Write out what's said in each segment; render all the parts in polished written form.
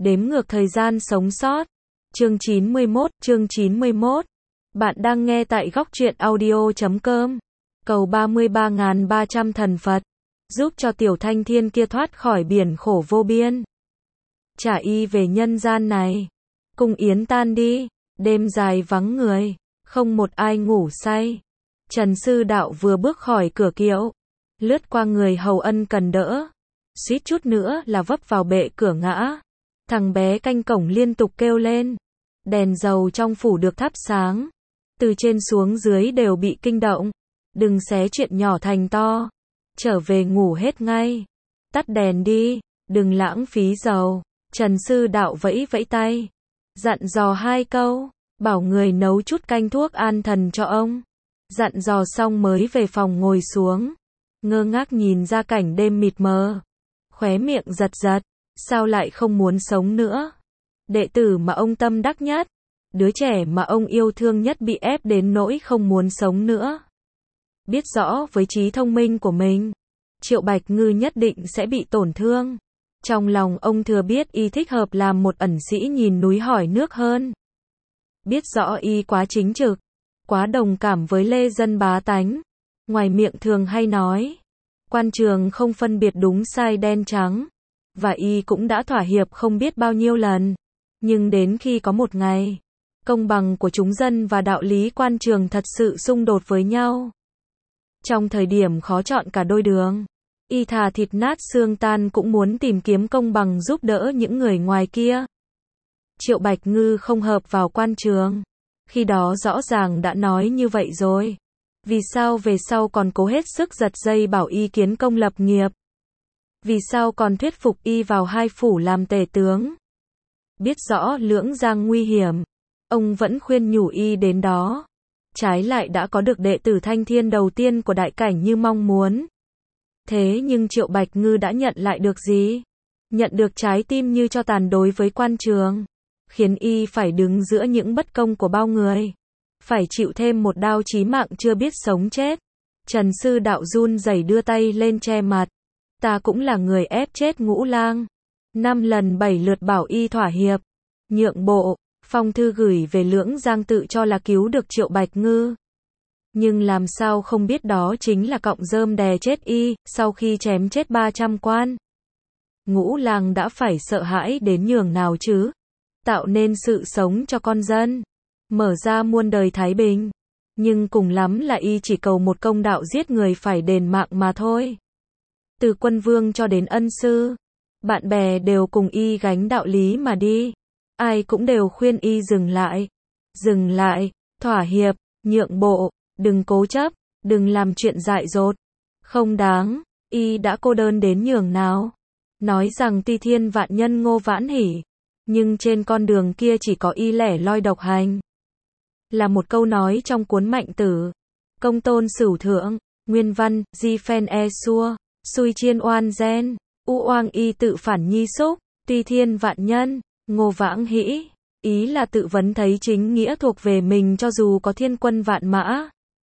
Đếm ngược thời gian sống sót. Chương 91. Bạn đang nghe tại góc truyện audio.com. Cầu 33.300 thần Phật, giúp cho tiểu thanh thiên kia thoát khỏi biển khổ vô biên. Trả y về nhân gian này. Cung yến tan đi, đêm dài vắng người, không một ai ngủ say. Trần Sư Đạo vừa bước khỏi cửa kiệu, lướt qua người hầu ân cần đỡ, suýt chút nữa là vấp vào bệ cửa ngã. Thằng bé canh cổng liên tục kêu lên. Đèn dầu trong phủ được thắp sáng, từ trên xuống dưới đều bị kinh động. Đừng xé chuyện nhỏ thành to, trở về ngủ hết ngay. Tắt đèn đi, đừng lãng phí dầu. Trần Sư Đạo vẫy vẫy tay, dặn dò 2 câu, bảo người nấu chút canh thuốc an thần cho ông. Dặn dò xong mới về phòng ngồi xuống, ngơ ngác nhìn ra cảnh đêm mịt mờ, khóe miệng giật giật. Sao lại không muốn sống nữa? Đệ tử mà ông tâm đắc nhất, đứa trẻ mà ông yêu thương nhất bị ép đến nỗi không muốn sống nữa. Biết rõ với trí thông minh của mình, Triệu Bạch Ngư nhất định sẽ bị tổn thương. Trong lòng ông thừa biết y thích hợp làm một ẩn sĩ nhìn núi hỏi nước hơn. Biết rõ y quá chính trực, quá đồng cảm với lê dân bá tánh. Ngoài miệng thường hay nói, quan trường không phân biệt đúng sai đen trắng. Và y cũng đã thỏa hiệp không biết bao nhiêu lần. Nhưng đến khi có một ngày, công bằng của chúng dân và đạo lý quan trường thật sự xung đột với nhau. Trong thời điểm khó chọn cả đôi đường, y thà thịt nát xương tan cũng muốn tìm kiếm công bằng giúp đỡ những người ngoài kia. Triệu Bạch Ngư không hợp vào quan trường. Khi đó rõ ràng đã nói như vậy rồi. Vì sao về sau còn cố hết sức giật dây bảo y kiến công lập nghiệp? Vì sao còn thuyết phục y vào 2 phủ làm tể tướng? Biết rõ Lưỡng Giang nguy hiểm, ông vẫn khuyên nhủ y đến đó. Trái lại đã có được đệ tử thanh thiên đầu tiên của đại cảnh như mong muốn. Thế nhưng Triệu Bạch Ngư đã nhận lại được gì? Nhận được trái tim như cho tàn đối với quan trường, khiến y phải đứng giữa những bất công của bao người, phải chịu thêm một đao chí mạng chưa biết sống chết. Trần Sư Đạo run rẩy đưa tay lên che mặt. Ta cũng là người ép chết Ngũ Lang, 5 lần 7 lượt bảo y thỏa hiệp, nhượng bộ. Phong thư gửi về Lưỡng Giang tự cho là cứu được Triệu Bạch Ngư, nhưng làm sao không biết đó chính là cọng rơm đè chết y. Sau khi chém chết 300 quan, Ngũ Lang đã phải sợ hãi đến nhường nào chứ? Tạo nên sự sống cho con dân, mở ra muôn đời thái bình, nhưng cùng lắm là y chỉ cầu một công đạo giết người phải đền mạng mà thôi. Từ quân vương cho đến ân sư, bạn bè đều cùng y gánh đạo lý mà đi. Ai cũng đều khuyên y dừng lại, thỏa hiệp, nhượng bộ, đừng cố chấp, đừng làm chuyện dại dột. Không đáng, y đã cô đơn đến nhường nào. Nói rằng ti thiên vạn nhân Ngô Vãn Hỉ, nhưng trên con đường kia chỉ có y lẻ loi độc hành. Là một câu nói trong cuốn Mạnh Tử, Công Tôn Sửu Thượng, nguyên văn, Di Phen E Xua. Xui chiên oan gen, u oang y tự phản nhi xúc, ti thiên vạn nhân, Ngô Vãn Hĩ. Ý là tự vấn thấy chính nghĩa thuộc về mình cho dù có thiên quân vạn mã,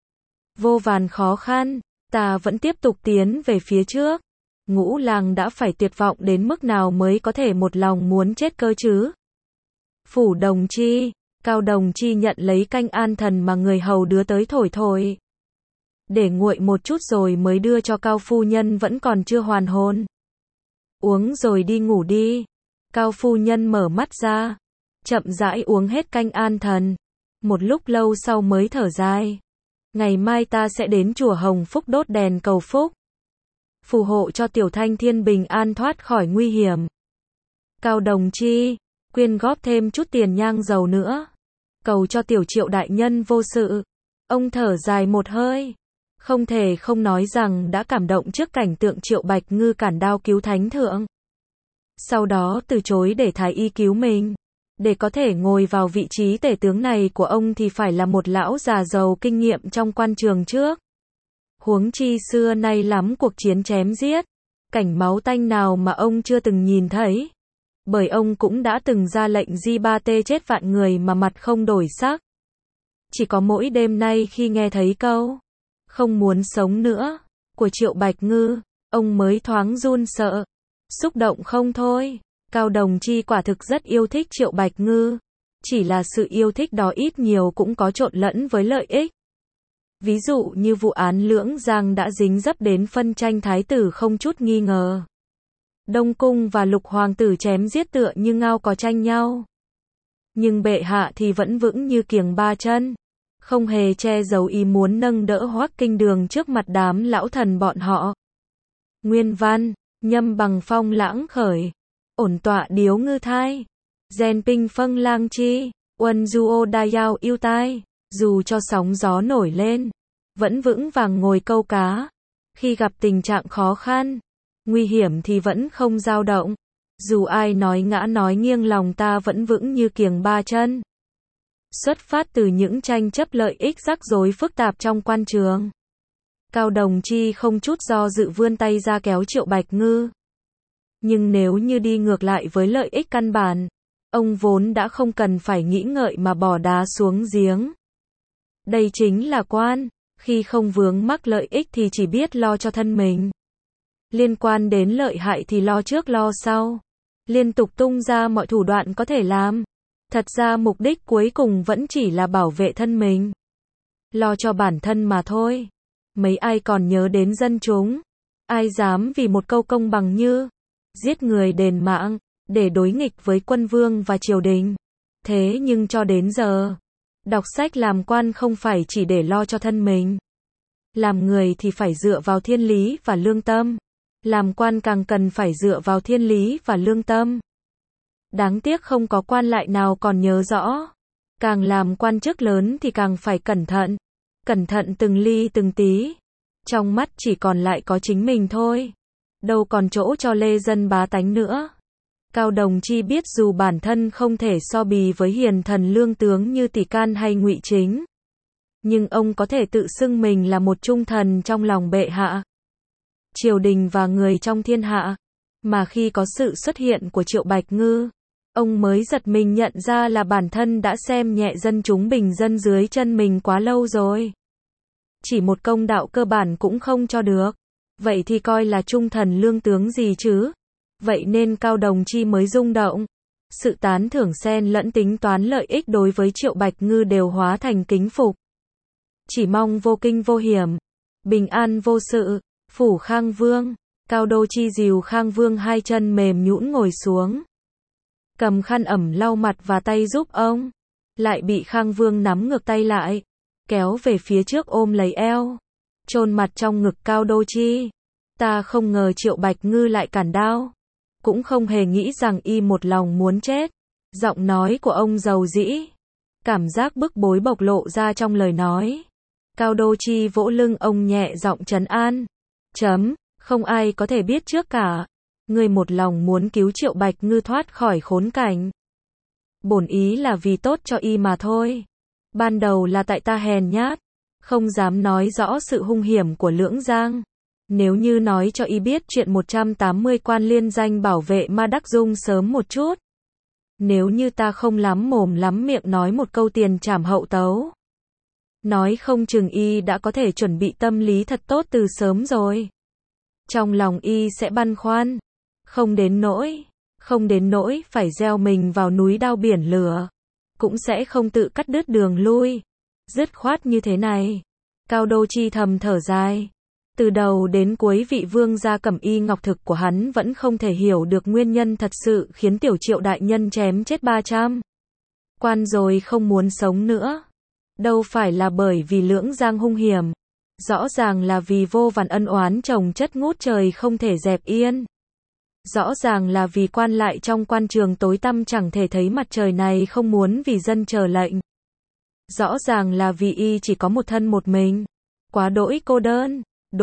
vô vàn khó khăn, ta vẫn tiếp tục tiến về phía trước. Ngũ Lang đã phải tuyệt vọng đến mức nào mới có thể một lòng muốn chết cơ chứ? Phủ Đồng Chi, Cao Đồng Chi nhận lấy canh an thần mà người hầu đưa tới thổi, để nguội một chút rồi mới đưa cho Cao phu nhân vẫn còn chưa hoàn hồn. Uống rồi đi ngủ đi. Cao phu nhân mở mắt ra, chậm rãi uống hết canh an thần. Một lúc lâu sau mới thở dài. Ngày mai ta sẽ đến chùa Hồng Phúc đốt đèn cầu phúc, phù hộ cho tiểu thanh thiên bình an thoát khỏi nguy hiểm. Cao Đồng Chi, quyên góp thêm chút tiền nhang dầu nữa, cầu cho tiểu Triệu đại nhân vô sự. Ông thở dài một hơi. Không thể không nói rằng đã cảm động trước cảnh tượng Triệu Bạch Ngư cản đao cứu thánh thượng, sau đó từ chối để thái y cứu mình. Để có thể ngồi vào vị trí tể tướng này của ông thì phải là một lão già giàu kinh nghiệm trong quan trường trước. Huống chi xưa nay lắm cuộc chiến chém giết, cảnh máu tanh nào mà ông chưa từng nhìn thấy. Bởi ông cũng đã từng ra lệnh di ba tê chết vạn người mà mặt không đổi sắc. Chỉ có mỗi đêm nay khi nghe thấy câu không muốn sống nữa của Triệu Bạch Ngư, ông mới thoáng run sợ, xúc động không thôi. Cao Đồng Chi quả thực rất yêu thích Triệu Bạch Ngư. Chỉ là sự yêu thích đó ít nhiều cũng có trộn lẫn với lợi ích. Ví dụ như vụ án Lưỡng Giang đã dính dấp đến phân tranh thái tử không chút nghi ngờ. Đông Cung và Lục Hoàng tử chém giết tựa như ngao có tranh nhau. Nhưng bệ hạ thì vẫn vững như kiềng ba chân. Không hề che giấu ý muốn nâng đỡ Hoắc Kinh Đường trước mặt đám lão thần bọn họ. Nguyên văn, nhâm bằng phong lãng khởi. Ổn tọa điếu ngư thai. Gen pinh phâng lang chi. Uân du ô đa yao yêu tai. Dù cho sóng gió nổi lên, vẫn vững vàng ngồi câu cá. Khi gặp tình trạng khó khăn, nguy hiểm thì vẫn không dao động. Dù ai nói ngã nói nghiêng lòng ta vẫn vững như kiềng ba chân. Xuất phát từ những tranh chấp lợi ích rắc rối phức tạp trong quan trường, Cao Đồng Chi không chút do dự vươn tay ra kéo Triệu Bạch Ngư. Nhưng nếu như đi ngược lại với lợi ích căn bản, ông vốn đã không cần phải nghĩ ngợi mà bỏ đá xuống giếng. Đây chính là quan, khi không vướng mắc lợi ích thì chỉ biết lo cho thân mình. Liên quan đến lợi hại thì lo trước lo sau. Liên tục tung ra mọi thủ đoạn có thể làm. Thật ra mục đích cuối cùng vẫn chỉ là bảo vệ thân mình. Lo cho bản thân mà thôi. Mấy ai còn nhớ đến dân chúng. Ai dám vì một câu công bằng như giết người đền mạng, để đối nghịch với quân vương và triều đình. Thế nhưng cho đến giờ, đọc sách làm quan không phải chỉ để lo cho thân mình. Làm người thì phải dựa vào thiên lý và lương tâm. Làm quan càng cần phải dựa vào thiên lý và lương tâm. Đáng tiếc không có quan lại nào còn nhớ rõ. Càng làm quan chức lớn thì càng phải cẩn thận. Cẩn thận từng ly từng tí. Trong mắt chỉ còn lại có chính mình thôi. Đâu còn chỗ cho lê dân bá tánh nữa. Cao Đồng Chi biết dù bản thân không thể so bì với hiền thần lương tướng như Tỷ Can hay Ngụy Chính, nhưng ông có thể tự xưng mình là một trung thần trong lòng bệ hạ, triều đình và người trong thiên hạ. Mà khi có sự xuất hiện của Triệu Bạch Ngư, ông mới giật mình nhận ra là bản thân đã xem nhẹ dân chúng bình dân dưới chân mình quá lâu rồi. Chỉ một công đạo cơ bản cũng không cho được. Vậy thì coi là trung thần lương tướng gì chứ? Vậy nên Cao Đồng Chi mới rung động. Sự tán thưởng xen lẫn tính toán lợi ích đối với Triệu Bạch Ngư đều hóa thành kính phục. Chỉ mong vô kinh vô hiểm, bình an vô sự. Phủ Khang Vương, Cao Đô Chi dìu Khang Vương hai chân mềm nhũn ngồi xuống. Cầm khăn ẩm lau mặt và tay giúp ông. Lại bị Khang Vương nắm ngược tay lại, kéo về phía trước ôm lấy eo, chôn mặt trong ngực Cao Đô Chi. Ta không ngờ Triệu Bạch Ngư lại cản đao. Cũng không hề nghĩ rằng y một lòng muốn chết. Giọng nói của ông dầu dĩ. Cảm giác bức bối bộc lộ ra trong lời nói. Cao Đô Chi vỗ lưng ông nhẹ giọng trấn an. Không ai có thể biết trước cả. Ngươi một lòng muốn cứu Triệu Bạch Ngư thoát khỏi khốn cảnh. Bổn ý là vì tốt cho y mà thôi. Ban đầu là tại ta hèn nhát, không dám nói rõ sự hung hiểm của Lưỡng Giang. Nếu như nói cho y biết chuyện 180 quan liên danh bảo vệ Ma Đắc Dung sớm một chút. Nếu như ta không lắm mồm lắm miệng nói một câu tiền trảm hậu tấu. Nói không chừng y đã có thể chuẩn bị tâm lý thật tốt từ sớm rồi. Trong lòng y sẽ băn khoăn. Không đến nỗi phải gieo mình vào núi đao biển lửa. Cũng sẽ không tự cắt đứt đường lui. Dứt khoát như thế này. Cao Đô Chi thầm thở dài. Từ đầu đến cuối vị vương gia Cẩm Y Ngọc Thực của hắn vẫn không thể hiểu được nguyên nhân thật sự khiến tiểu Triệu đại nhân chém chết 300 quan rồi không muốn sống nữa. Đâu phải là bởi vì Lưỡng Giang hung hiểm. Rõ ràng là vì vô vàn ân oán chồng chất ngút trời không thể dẹp yên. Rõ ràng là vì quan lại trong quan trường tối tăm chẳng thể thấy mặt trời này không muốn vì dân chờ lệnh. Rõ ràng là vì y chỉ có một thân một mình. Quá đỗi cô đơn.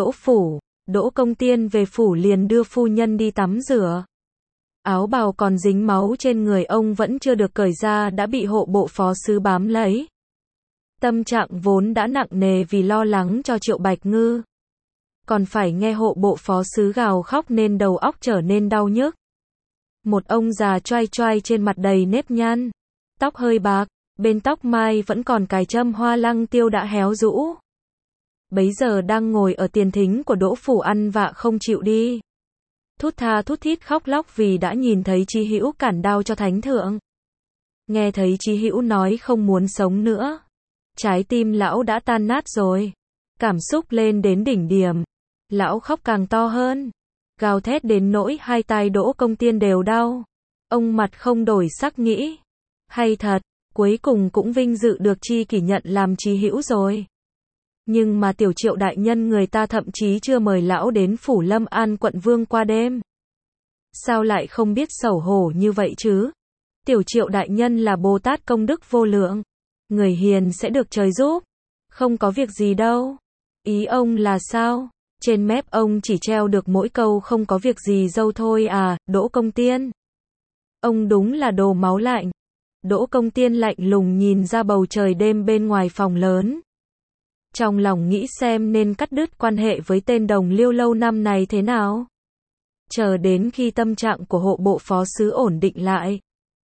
Đỗ Công Tiên về phủ liền đưa phu nhân đi tắm rửa. Áo bào còn dính máu trên người ông vẫn chưa được cởi ra đã bị hộ bộ phó sứ bám lấy. Tâm trạng vốn đã nặng nề vì lo lắng cho Triệu Bạch Ngư. Còn phải nghe hộ bộ phó sứ gào khóc nên đầu óc trở nên đau nhức. Một ông già choai choai trên mặt đầy nếp nhăn. Tóc hơi bạc, bên tóc mai vẫn còn cài châm hoa lăng tiêu đã héo rũ. Bấy giờ đang ngồi ở tiền thính của Đỗ phủ ăn vạ không chịu đi. thút tha thút thít khóc lóc vì đã nhìn thấy Chí Hữu cản đao cho thánh thượng. Nghe thấy Chí Hữu nói không muốn sống nữa, trái tim lão đã tan nát rồi. Cảm xúc lên đến đỉnh điểm, lão khóc càng to hơn, gào thét đến nỗi hai tai Đỗ Công Tiên đều đau. Ông mặt không đổi sắc nghĩ, hay thật, cuối cùng cũng vinh dự được Chi Kỷ nhận làm Chí Hữu rồi. Nhưng mà Tiểu Triệu đại nhân người ta thậm chí chưa mời lão đến phủ Lâm An quận Vương qua đêm. Sao lại không biết xấu hổ như vậy chứ? Tiểu Triệu đại nhân là Bồ Tát công đức vô lượng, người hiền sẽ được trời giúp, không có việc gì đâu. Ý ông là sao? Trên mép ông chỉ treo được mỗi câu không có việc gì dâu thôi à, Đỗ Công Tiên. Ông đúng là đồ máu lạnh. Đỗ Công Tiên lạnh lùng nhìn ra bầu trời đêm bên ngoài phòng lớn. Trong lòng nghĩ xem nên cắt đứt quan hệ với tên đồng liêu lâu năm này thế nào. Chờ đến khi tâm trạng của hộ bộ phó sứ ổn định lại,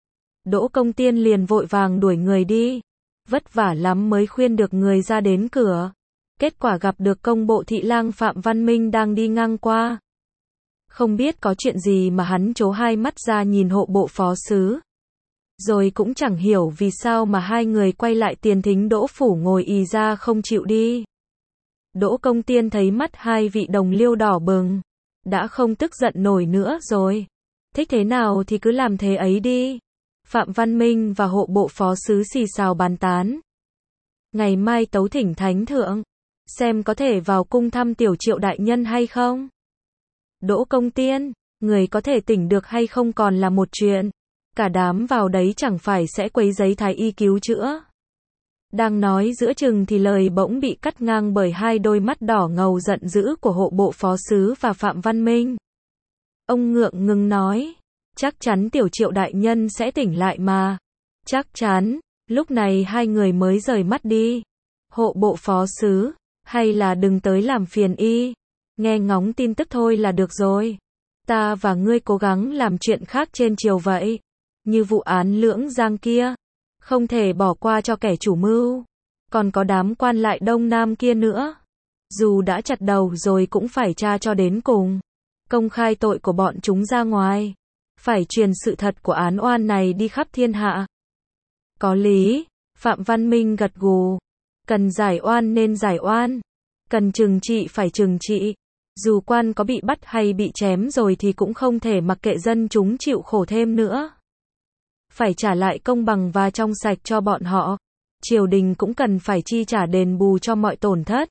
Đỗ Công Tiên liền vội vàng đuổi người đi. Vất vả lắm mới khuyên được người ra đến cửa. Kết quả gặp được công bộ thị lang Phạm Văn Minh đang đi ngang qua. Không biết có chuyện gì mà hắn trố hai mắt ra nhìn hộ bộ phó sứ. Rồi cũng chẳng hiểu vì sao mà hai người quay lại tiền thính Đỗ phủ ngồi ì ra không chịu đi. Đỗ Công Tiên thấy mắt hai vị đồng liêu đỏ bừng, đã không tức giận nổi nữa rồi. Thích thế nào thì cứ làm thế ấy đi. Phạm Văn Minh và hộ bộ phó sứ xì xào bàn tán. Ngày mai tấu thỉnh thánh thượng, xem có thể vào cung thăm Tiểu Triệu đại nhân hay không. Đỗ Công Tiên, người có thể tỉnh được hay không còn là một chuyện. Cả đám vào đấy chẳng phải sẽ quấy rầy thái y cứu chữa. Đang nói giữa chừng thì lời bỗng bị cắt ngang bởi hai đôi mắt đỏ ngầu giận dữ của hộ bộ phó sứ và Phạm Văn Minh. Ông ngượng ngùng nói, chắc chắn Tiểu Triệu đại nhân sẽ tỉnh lại mà. Chắc chắn. Lúc này hai người mới rời mắt đi. Hộ bộ phó sứ, hay là đừng tới làm phiền y. Nghe ngóng tin tức thôi là được rồi. Ta và ngươi cố gắng làm chuyện khác trên chiều vậy. Như vụ án Lưỡng Giang kia, không thể bỏ qua cho kẻ chủ mưu. Còn có đám quan lại Đông Nam kia nữa. Dù đã chặt đầu rồi cũng phải tra cho đến cùng. Công khai tội của bọn chúng ra ngoài. Phải truyền sự thật của án oan này đi khắp thiên hạ. Có lý, Phạm Văn Minh gật gù. Cần giải oan nên giải oan. Cần trừng trị phải trừng trị. Dù quan có bị bắt hay bị chém rồi thì cũng không thể mặc kệ dân chúng chịu khổ thêm nữa. Phải trả lại công bằng và trong sạch cho bọn họ. Triều đình cũng cần phải chi trả đền bù cho mọi tổn thất.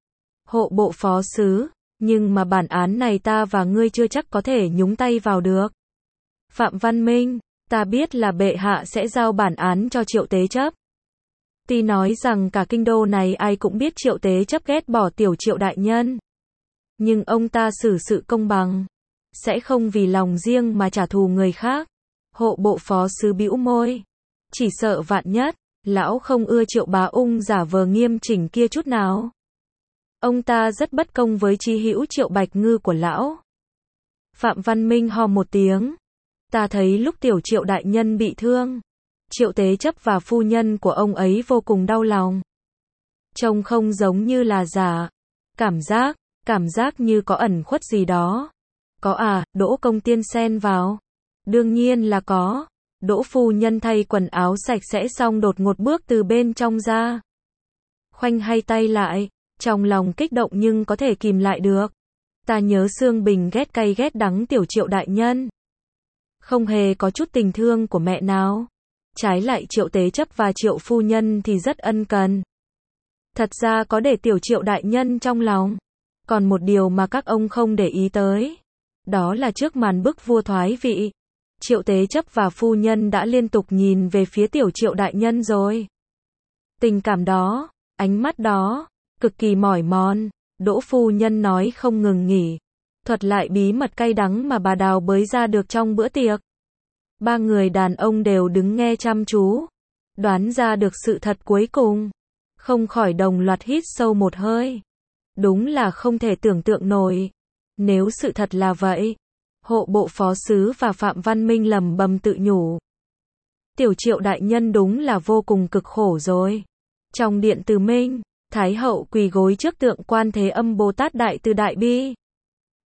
Hộ bộ phó sứ, nhưng mà bản án này ta và ngươi chưa chắc có thể nhúng tay vào được. Phạm Văn Minh, ta biết là bệ hạ sẽ giao bản án cho Triệu Tế Chấp. Tuy nói rằng cả kinh đô này ai cũng biết Triệu Tế Chấp ghét bỏ Tiểu Triệu đại nhân. Nhưng ông ta xử sự công bằng, sẽ không vì lòng riêng mà trả thù người khác. Hộ bộ phó sứ bĩu môi. Chỉ sợ vạn nhất, lão không ưa Triệu Bá Ung giả vờ nghiêm chỉnh kia chút nào. Ông ta rất bất công với Chí Hữu Triệu Bạch Ngư của lão. Phạm Văn Minh ho một tiếng. Ta thấy lúc Tiểu Triệu đại nhân bị thương, Triệu Tế Chấp và phu nhân của ông ấy vô cùng đau lòng. Trông không giống như là giả. Cảm giác như có ẩn khuất gì đó. Có à, Đỗ Công Tiên xen vào. Đương nhiên là có. Đỗ phu nhân thay quần áo sạch sẽ xong đột ngột bước từ bên trong ra. Khoanh hai tay lại, trong lòng kích động nhưng có thể kìm lại được. Ta nhớ Sương Bình ghét cay ghét đắng Tiểu Triệu đại nhân. Không hề có chút tình thương của mẹ nào. Trái lại Triệu Tế Chấp và Triệu phu nhân thì rất ân cần. Thật ra có để Tiểu Triệu đại nhân trong lòng. Còn một điều mà các ông không để ý tới. Đó là trước màn bức vua thoái vị, Triệu Tế Chấp và phu nhân đã liên tục nhìn về phía Tiểu Triệu đại nhân rồi. Tình cảm đó, ánh mắt đó, cực kỳ mỏi mòn. Đỗ phu nhân nói không ngừng nghỉ. Thuật lại bí mật cay đắng mà bà đào bới ra được trong bữa tiệc. Ba người đàn ông đều đứng nghe chăm chú. Đoán ra được sự thật cuối cùng. Không khỏi đồng loạt hít sâu một hơi. Đúng là không thể tưởng tượng nổi. Nếu sự thật là vậy. Hộ bộ phó sứ và Phạm Văn Minh lẩm bẩm tự nhủ. Tiểu Triệu đại nhân đúng là vô cùng cực khổ rồi. Trong điện Từ Minh, Thái hậu quỳ gối trước tượng Quan Thế Âm Bồ Tát Đại Từ Đại Bi.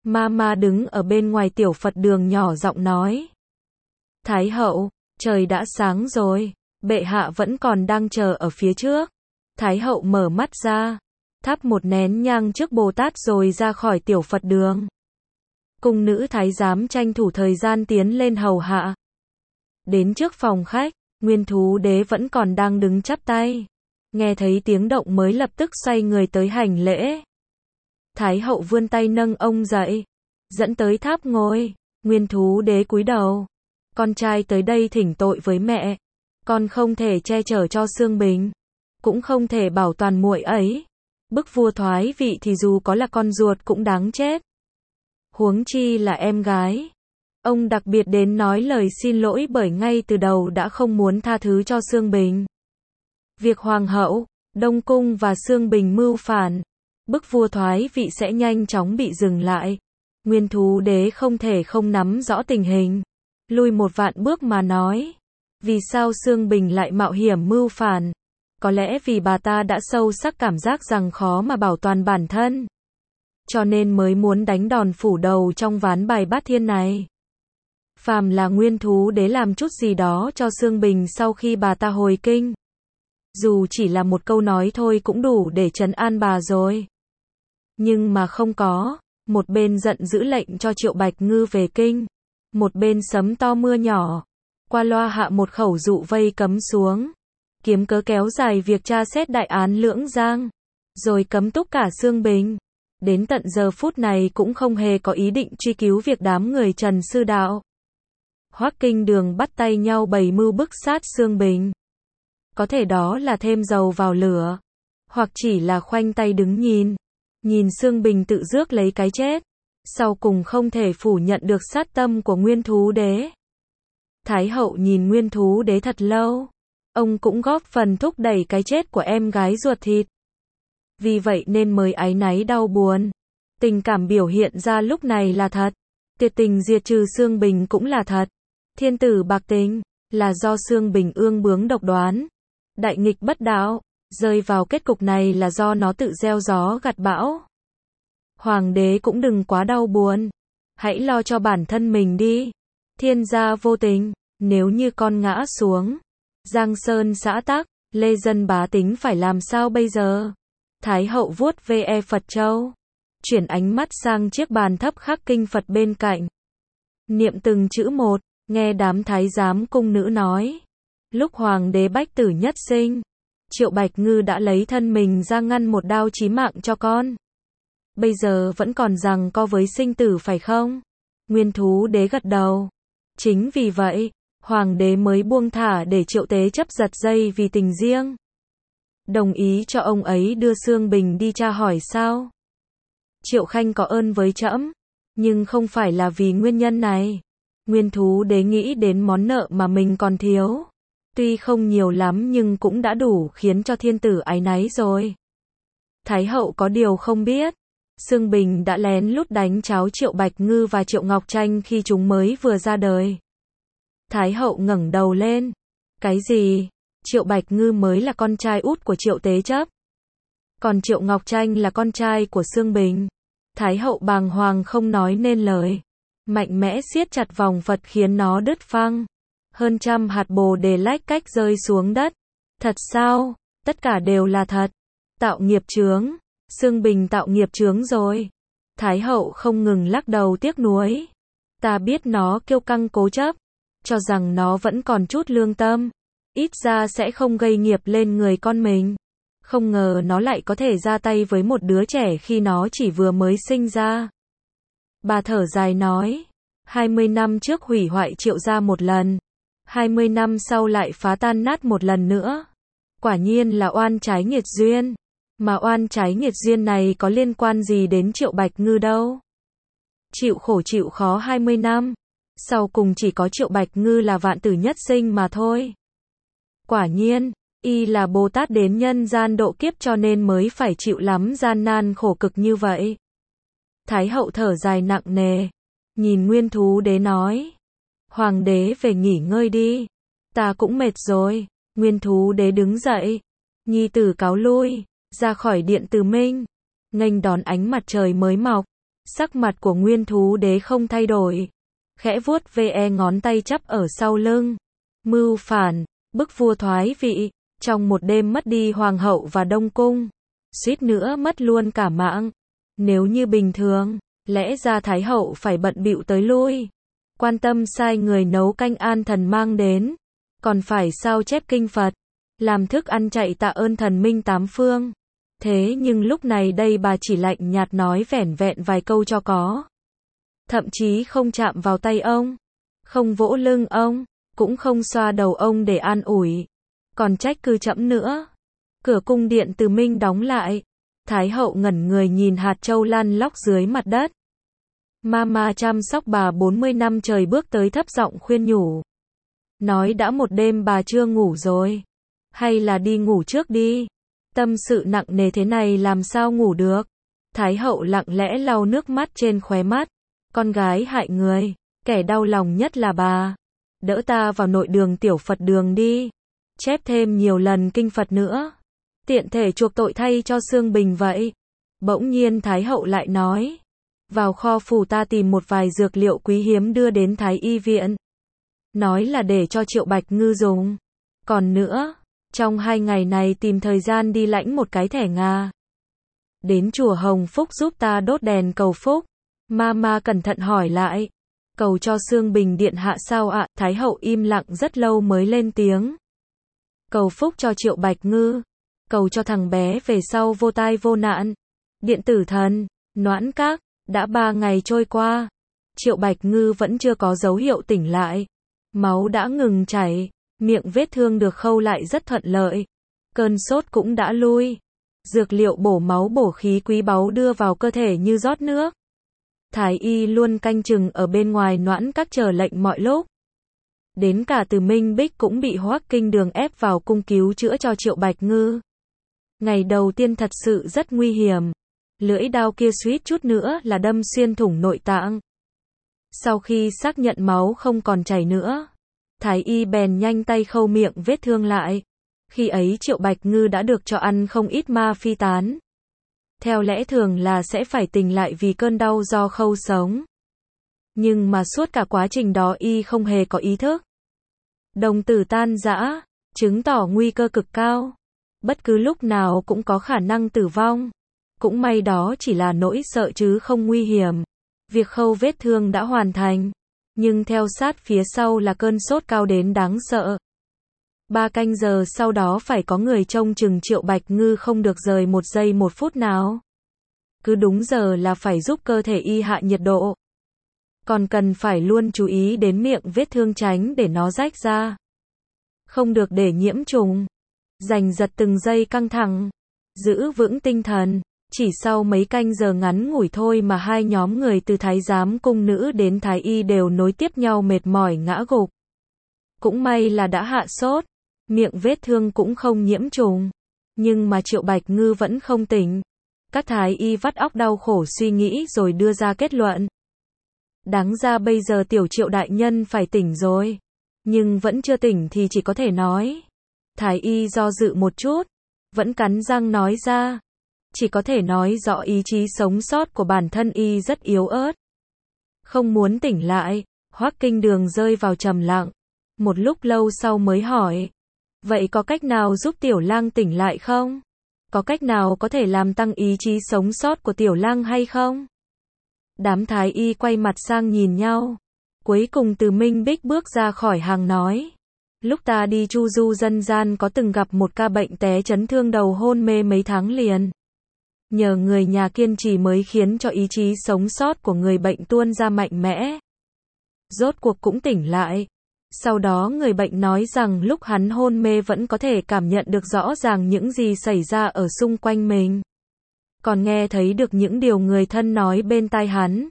Mama đứng ở bên ngoài tiểu Phật đường nhỏ giọng nói. Thái hậu, trời đã sáng rồi, bệ hạ vẫn còn đang chờ ở phía trước. Thái hậu mở mắt ra, thắp một nén nhang trước Bồ Tát rồi ra khỏi tiểu Phật đường. Cung nữ thái giám tranh thủ thời gian tiến lên hầu hạ. Đến trước phòng khách, Nguyên Thú Đế vẫn còn đang đứng chắp tay. Nghe thấy tiếng động mới lập tức xoay người tới hành lễ. Thái hậu vươn tay nâng ông dậy, dẫn tới tháp ngồi. Nguyên Thú Đế cúi đầu. Con trai tới đây thỉnh tội với mẹ. Con không thể che chở cho Xương Bình, cũng không thể bảo toàn muội ấy. Bức vua thoái vị thì dù có là con ruột cũng đáng chết. Huống chi là em gái. Ông đặc biệt đến nói lời xin lỗi bởi ngay từ đầu đã không muốn tha thứ cho Xương Bình. Việc Hoàng hậu, Đông Cung và Xương Bình mưu phản, bức vua thoái vị sẽ nhanh chóng bị dừng lại. Nguyên Thú Đế không thể không nắm rõ tình hình. Lùi một vạn bước mà nói. Vì sao Xương Bình lại mạo hiểm mưu phản? Có lẽ vì bà ta đã sâu sắc cảm giác rằng khó mà bảo toàn bản thân. Cho nên mới muốn đánh đòn phủ đầu trong ván bài bát thiên này. Phàm là Nguyên Thú Đế làm chút gì đó cho Xương Bình sau khi bà ta hồi kinh. Dù chỉ là một câu nói thôi cũng đủ để trấn an bà rồi. Nhưng mà không có. Một bên giận giữ lệnh cho Triệu Bạch Ngư về kinh. Một bên sấm to mưa nhỏ. Qua loa hạ một khẩu dụ vây cấm xuống. Kiếm cớ kéo dài việc tra xét đại án Lưỡng Giang. Rồi cấm túc cả Xương Bình. Đến tận giờ phút này cũng không hề có ý định truy cứu việc đám người Trần Sư Đạo. Hoắc Kinh Đường bắt tay nhau bày mưu bức sát Xương Bình. Có thể đó là thêm dầu vào lửa. Hoặc chỉ là khoanh tay đứng nhìn. Nhìn Xương Bình tự rước lấy cái chết. Sau cùng không thể phủ nhận được sát tâm của Nguyên Thú Đế. Thái hậu nhìn Nguyên Thú Đế thật lâu. Ông cũng góp phần thúc đẩy cái chết của em gái ruột thịt. Vì vậy nên mới áy náy đau buồn. Tình cảm biểu hiện ra lúc này là thật. Tuyệt tình diệt trừ Xương Bình cũng là thật. Thiên tử bạc tình, là do Xương Bình ương bướng độc đoán. Đại nghịch bất đạo, rơi vào kết cục này là do nó tự gieo gió gặt bão. Hoàng đế cũng đừng quá đau buồn. Hãy lo cho bản thân mình đi. Thiên gia vô tình, nếu như con ngã xuống. Giang sơn xã tắc, lê dân bá tính phải làm sao bây giờ? Thái hậu vuốt ve Phật châu. Chuyển ánh mắt sang chiếc bàn thấp khắc kinh Phật bên cạnh. Niệm từng chữ một, nghe đám thái giám cung nữ nói. Lúc hoàng đế bách tử nhất sinh, Triệu Bạch Ngư đã lấy thân mình ra ngăn một đao chí mạng cho con. Bây giờ vẫn còn giằng co với sinh tử phải không? Nguyên Thú Đế gật đầu. Chính vì vậy, hoàng đế mới buông thả để Triệu Tế chấp giật dây vì tình riêng. Đồng ý cho ông ấy đưa Xương Bình đi tra hỏi sao? Triệu Khanh có ơn với trẫm, nhưng không phải là vì nguyên nhân này. Nguyên Thú Đế nghĩ đến món nợ mà mình còn thiếu. Tuy không nhiều lắm nhưng cũng đã đủ khiến cho thiên tử áy náy rồi. Thái hậu có điều không biết. Xương Bình đã lén lút đánh cháo Triệu Bạch Ngư và Triệu Ngọc Tranh khi chúng mới vừa ra đời. Thái hậu ngẩng đầu lên. Cái gì? Triệu Bạch Ngư mới là con trai út của Triệu Tế chấp. Còn Triệu Ngọc Tranh là con trai của Xương Bình. Thái hậu bàng hoàng không nói nên lời. Mạnh mẽ siết chặt vòng Phật khiến nó đứt phăng. Hơn trăm hạt bồ đề lách cách rơi xuống đất. Thật sao? Tất cả đều là thật. Tạo nghiệp chướng. Xương Bình tạo nghiệp chướng rồi. Thái hậu không ngừng lắc đầu tiếc nuối. Ta biết nó kiêu căng cố chấp. Cho rằng nó vẫn còn chút lương tâm. Ít ra sẽ không gây nghiệp lên người con mình. Không ngờ nó lại có thể ra tay với một đứa trẻ khi nó chỉ vừa mới sinh ra. Bà thở dài nói. 20 năm trước hủy hoại Triệu gia một lần. 20 năm sau lại phá tan nát một lần nữa. Quả nhiên là oan trái nghiệt duyên. Mà oan trái nghiệt duyên này có liên quan gì đến Triệu Bạch Ngư đâu. Chịu khổ chịu khó 20 năm. Sau cùng chỉ có Triệu Bạch Ngư là vạn tử nhất sinh mà thôi. Quả nhiên, y là Bồ Tát đến nhân gian độ kiếp cho nên mới phải chịu lắm gian nan khổ cực như vậy. Thái hậu thở dài nặng nề. Nhìn Nguyên Thú Đế nói. Hoàng đế về nghỉ ngơi đi. Ta cũng mệt rồi. Nguyên Thú Đế đứng dậy. Nhi tử cáo lui. Ra khỏi điện Từ Minh. Nghênh đón ánh mặt trời mới mọc. Sắc mặt của Nguyên Thú Đế không thay đổi, khẽ vuốt ve ngón tay chắp ở sau lưng. Mưu phản, bức vua thoái vị, trong một đêm mất đi hoàng hậu và đông cung, suýt nữa mất luôn cả mạng. Nếu như bình thường, lẽ ra Thái hậu phải bận bịu tới lui, quan tâm sai người nấu canh an thần mang đến, còn phải sao chép kinh Phật, làm thức ăn chạy tạ ơn thần minh tám phương. Thế nhưng lúc này đây bà chỉ lạnh nhạt nói vẻn vẹn vài câu cho có. Thậm chí không chạm vào tay ông, không vỗ lưng ông, cũng không xoa đầu ông để an ủi. Còn trách cứ trẫm nữa. Cửa cung điện Từ Minh đóng lại. Thái hậu ngẩn người nhìn hạt châu lăn lóc dưới mặt đất. Mama chăm sóc bà 40 năm trời bước tới thấp giọng khuyên nhủ. Nói đã một đêm bà chưa ngủ rồi. Hay là đi ngủ trước đi. Tâm sự nặng nề thế này làm sao ngủ được. Thái hậu lặng lẽ lau nước mắt trên khóe mắt. Con gái hại người, kẻ đau lòng nhất là bà. Đỡ ta vào nội đường tiểu Phật đường đi. Chép thêm nhiều lần kinh Phật nữa. Tiện thể chuộc tội thay cho Sương Bình vậy. Bỗng nhiên Thái hậu lại nói. Vào kho phủ ta tìm một vài dược liệu quý hiếm đưa đến Thái y viện. Nói là để cho Triệu Bạch Ngư dùng. Còn nữa, trong 2 ngày này tìm thời gian đi lãnh một cái thẻ Nga. Đến chùa Hồng Phúc giúp ta đốt đèn cầu phúc. Mama cẩn thận hỏi lại. Cầu cho Sương Bình điện hạ sao ạ? Thái hậu im lặng rất lâu mới lên tiếng. Cầu phúc cho Triệu Bạch Ngư. Cầu cho thằng bé về sau vô tai vô nạn. Điện tử thần, Noãn Các, đã 3 ngày trôi qua. Triệu Bạch Ngư vẫn chưa có dấu hiệu tỉnh lại. Máu đã ngừng chảy, miệng vết thương được khâu lại rất thuận lợi. Cơn sốt cũng đã lui. Dược liệu bổ máu bổ khí quý báu đưa vào cơ thể như rót nước. Thái y luôn canh chừng ở bên ngoài Noãn Các chờ lệnh mọi lúc. Đến cả Từ Minh Bích cũng bị Hoắc Kinh Đường ép vào cung cứu chữa cho Triệu Bạch Ngư. Ngày đầu tiên thật sự rất nguy hiểm. Lưỡi đao kia suýt chút nữa là đâm xuyên thủng nội tạng. Sau khi xác nhận máu không còn chảy nữa, Thái y bèn nhanh tay khâu miệng vết thương lại. Khi ấy Triệu Bạch Ngư đã được cho ăn không ít ma phi tán. Theo lẽ thường là sẽ phải tỉnh lại vì cơn đau do khâu sống. Nhưng mà suốt cả quá trình đó y không hề có ý thức. Đồng tử tan rã, chứng tỏ nguy cơ cực cao. Bất cứ lúc nào cũng có khả năng tử vong. Cũng may đó chỉ là nỗi sợ chứ không nguy hiểm. Việc khâu vết thương đã hoàn thành. Nhưng theo sát phía sau là cơn sốt cao đến đáng sợ. 3 canh giờ sau đó phải có người trông chừng Triệu Bạch Ngư không được rời 1 giây 1 phút nào. Cứ đúng giờ là phải giúp cơ thể y hạ nhiệt độ. Còn cần phải luôn chú ý đến miệng vết thương tránh để nó rách ra. Không được để nhiễm trùng. Giành giật từng giây căng thẳng. Giữ vững tinh thần. Chỉ sau mấy canh giờ ngắn ngủi thôi mà 2 nhóm người từ thái giám cung nữ đến thái y đều nối tiếp nhau mệt mỏi ngã gục. Cũng may là đã hạ sốt. Miệng vết thương cũng không nhiễm trùng. Nhưng mà Triệu Bạch Ngư vẫn không tỉnh. Các thái y vắt óc đau khổ suy nghĩ rồi đưa ra kết luận. Đáng ra bây giờ tiểu Triệu đại nhân phải tỉnh rồi. Nhưng vẫn chưa tỉnh thì chỉ có thể nói. Thái y do dự một chút. Vẫn cắn răng nói ra. Chỉ có thể nói rõ ý chí sống sót của bản thân y rất yếu ớt. Không muốn tỉnh lại. Hoắc Kinh Đường rơi vào trầm lặng. Một lúc lâu sau mới hỏi. Vậy có cách nào giúp tiểu lang tỉnh lại không? Có cách nào có thể làm tăng ý chí sống sót của tiểu lang hay không? Đám thái y quay mặt sang nhìn nhau. Cuối cùng Từ Minh Bích bước ra khỏi hàng nói. Lúc ta đi chu du dân gian có từng gặp một ca bệnh té chấn thương đầu hôn mê mấy tháng liền. Nhờ người nhà kiên trì mới khiến cho ý chí sống sót của người bệnh tuôn ra mạnh mẽ. Rốt cuộc cũng tỉnh lại. Sau đó người bệnh nói rằng lúc hắn hôn mê vẫn có thể cảm nhận được rõ ràng những gì xảy ra ở xung quanh mình. Còn nghe thấy được những điều người thân nói bên tai hắn.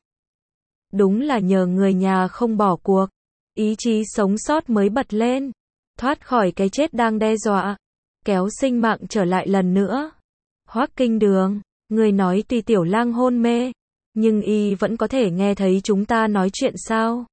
Đúng là nhờ người nhà không bỏ cuộc. Ý chí sống sót mới bật lên. Thoát khỏi cái chết đang đe dọa. Kéo sinh mạng trở lại lần nữa. Hoắc Kinh Đường, người nói tuy tiểu lang hôn mê. Nhưng y vẫn có thể nghe thấy chúng ta nói chuyện sao?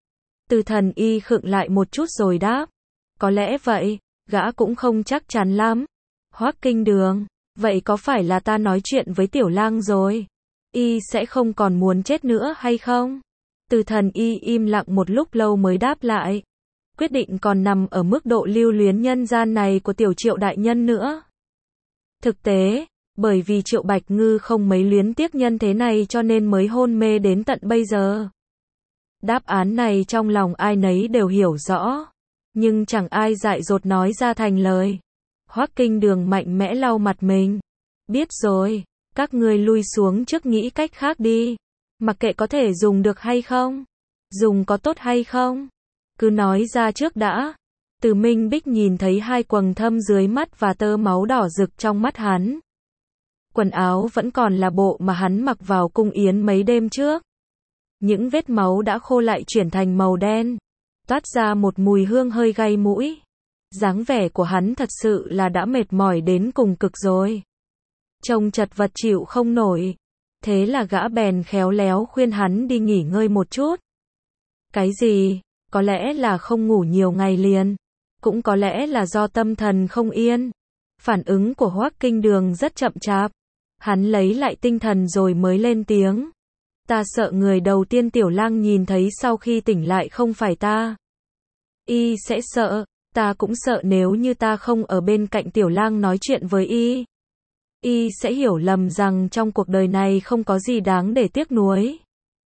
Từ Thần y khựng lại một chút rồi đáp. Có lẽ vậy, gã cũng không chắc chắn lắm. Hoắc Kinh Đường, vậy có phải là ta nói chuyện với tiểu lang rồi? Y sẽ không còn muốn chết nữa hay không? Từ Thần Y im lặng một lúc lâu mới đáp lại. Quyết định còn nằm ở mức độ lưu luyến nhân gian này của tiểu Triệu đại nhân nữa. Thực tế, bởi vì Triệu Bạch Ngư không mấy luyến tiếc nhân thế này cho nên mới hôn mê đến tận bây giờ. Đáp án này trong lòng ai nấy đều hiểu rõ, nhưng chẳng ai dại dột nói ra thành lời. Hoắc Kinh Đường mạnh mẽ lau mặt mình. Biết rồi, các ngươi lui xuống trước nghĩ cách khác đi. Mặc kệ có thể dùng được hay không, dùng có tốt hay không, cứ nói ra trước đã. Từ Minh Bích nhìn thấy hai quầng thâm dưới mắt và tơ máu đỏ rực trong mắt hắn. Quần áo vẫn còn là bộ mà hắn mặc vào cung yến mấy đêm trước. Những vết máu đã khô lại chuyển thành màu đen, toát ra một mùi hương hơi gay mũi. Dáng vẻ của hắn thật sự là đã mệt mỏi đến cùng cực rồi. Trông chật vật chịu không nổi. Thế là gã bèn khéo léo khuyên hắn đi nghỉ ngơi một chút. Cái gì? Có lẽ là không ngủ nhiều ngày liền. Cũng có lẽ là do tâm thần không yên. Phản ứng của Hoắc Kinh Đường rất chậm chạp. Hắn lấy lại tinh thần rồi mới lên tiếng. Ta sợ người đầu tiên Tiểu Lang nhìn thấy sau khi tỉnh lại không phải ta. Y sẽ sợ, ta cũng sợ nếu như ta không ở bên cạnh Tiểu Lang nói chuyện với Y. Y sẽ hiểu lầm rằng trong cuộc đời này không có gì đáng để tiếc nuối.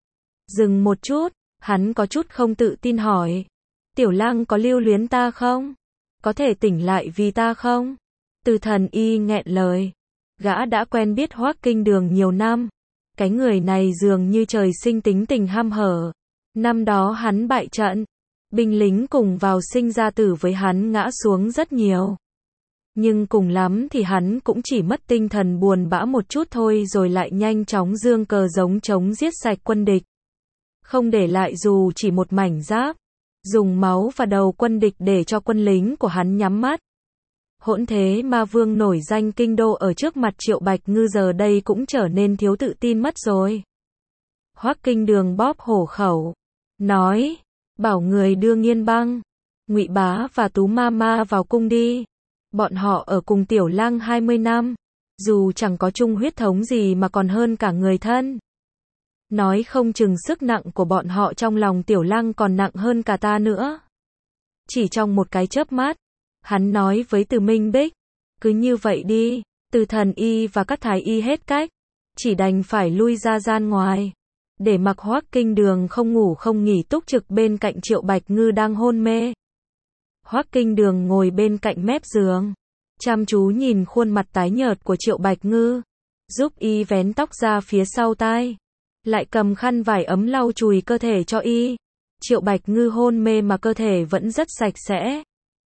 Dừng một chút, hắn có chút không tự tin hỏi. Tiểu Lang có lưu luyến ta không? Có thể tỉnh lại vì ta không? Từ Thần Y nghẹn lời. Gã đã quen biết Hoắc Kinh Đường nhiều năm. Cái người này dường như trời sinh tính tình ham hở. Năm đó hắn bại trận, binh lính cùng vào sinh ra tử với hắn ngã xuống rất nhiều. Nhưng cùng lắm thì hắn cũng chỉ mất tinh thần buồn bã một chút thôi rồi lại nhanh chóng giương cờ giống trống giết sạch quân địch. Không để lại dù chỉ một mảnh giáp. Dùng máu và đầu quân địch để cho quân lính của hắn nhắm mắt. Hỗn Thế Ma Vương nổi danh kinh đô ở trước mặt Triệu Bạch Ngư giờ đây cũng trở nên thiếu tự tin mất rồi. Hoắc Kinh Đường bóp hổ khẩu, nói, bảo người đưa Nghiên Băng, Ngụy Bá và Tú Ma Ma vào cung đi. Bọn họ ở cùng Tiểu Lang 20 năm, dù chẳng có chung huyết thống gì mà còn hơn cả người thân. Nói không chừng sức nặng của bọn họ trong lòng Tiểu Lang còn nặng hơn cả ta nữa. Chỉ trong một cái chớp mắt, hắn nói với Từ Minh Bích, cứ như vậy đi. Từ Thần Y và các thái y hết cách, chỉ đành phải lui ra gian ngoài, để mặc Hoắc Kinh Đường không ngủ không nghỉ túc trực bên cạnh Triệu Bạch Ngư đang hôn mê. Hoắc Kinh Đường ngồi bên cạnh mép giường, chăm chú nhìn khuôn mặt tái nhợt của Triệu Bạch Ngư, giúp y vén tóc ra phía sau tai, lại cầm khăn vải ấm lau chùi cơ thể cho y. Triệu Bạch Ngư hôn mê mà cơ thể vẫn rất sạch sẽ.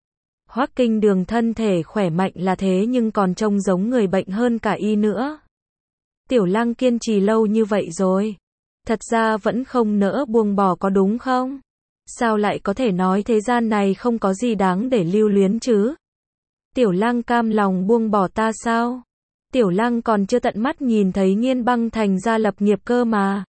Hoắc Kinh Đường thân thể khỏe mạnh là thế nhưng còn trông giống người bệnh hơn cả y nữa. Tiểu Lang kiên trì lâu như vậy rồi, thật ra vẫn không nỡ buông bỏ có đúng không? Sao lại có thể nói thế gian này không có gì đáng để lưu luyến chứ? Tiểu Lang cam lòng buông bỏ ta sao? Tiểu Lang còn chưa tận mắt nhìn thấy Nghiên Băng thành ra lập nghiệp cơ mà.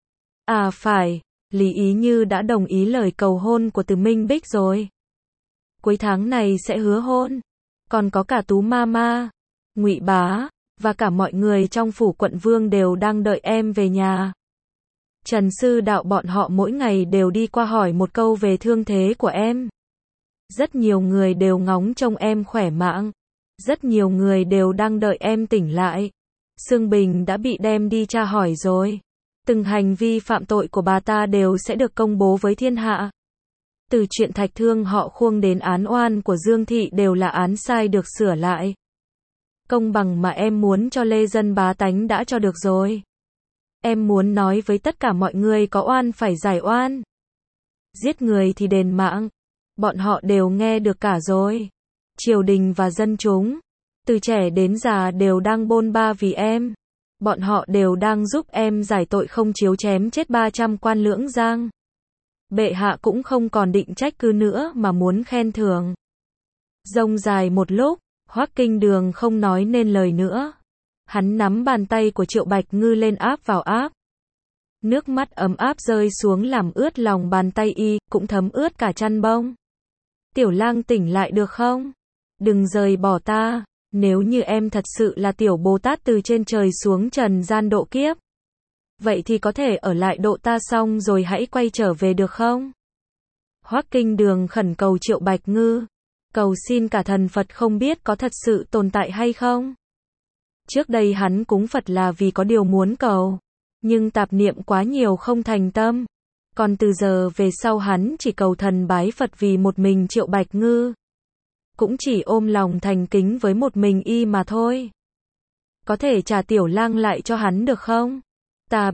À phải, Lý Ý Như đã đồng ý lời cầu hôn của Từ Minh Bích rồi. Cuối tháng này sẽ hứa hôn. Còn có cả Tú Ma Ma, Ngụy Bá, và cả mọi người trong phủ quận vương đều đang đợi em về nhà. Trần sư đạo bọn họ mỗi ngày đều đi qua hỏi một câu về thương thế của em. Rất nhiều người đều ngóng trông em khỏe mạnh. Rất nhiều người đều đang đợi em tỉnh lại. Sương Bình đã bị đem đi tra hỏi rồi. Từng hành vi phạm tội của bà ta đều sẽ được công bố với thiên hạ. Từ chuyện Thạch Thương họ Khuông đến án oan của Dương Thị đều là án sai được sửa lại. Công bằng mà em muốn cho lê dân bá tánh đã cho được rồi. Em muốn nói với tất cả mọi người có oan phải giải oan. Giết người thì đền mạng. Bọn họ đều nghe được cả rồi. Triều đình và dân chúng, từ trẻ đến già đều đang bôn ba vì em. Bọn họ đều đang giúp em giải tội không chiếu chém chết 300 quan Lưỡng Giang. Bệ hạ cũng không còn định trách cứ nữa mà muốn khen thưởng. Rông dài một lúc, Hoắc Kinh Đường không nói nên lời nữa. Hắn nắm bàn tay của Triệu Bạch Ngư lên áp vào áp. Nước mắt ấm áp rơi xuống làm ướt lòng bàn tay y, cũng thấm ướt cả chăn bông. Tiểu Lang tỉnh lại được không? Đừng rời bỏ ta, nếu như em thật sự là tiểu Bồ Tát từ trên trời xuống trần gian độ kiếp. Vậy thì có thể ở lại độ ta xong rồi hãy quay trở về được không? Hoắc Kinh Đường khẩn cầu Triệu Bạch Ngư. Cầu xin cả thần Phật không biết có thật sự tồn tại hay không? Trước đây hắn cúng Phật là vì có điều muốn cầu. Nhưng tạp niệm quá nhiều không thành tâm. Còn từ giờ về sau hắn chỉ cầu thần bái Phật vì một mình Triệu Bạch Ngư. Cũng chỉ ôm lòng thành kính với một mình y mà thôi. Có thể trả Tiểu Lang lại cho hắn được không? Ta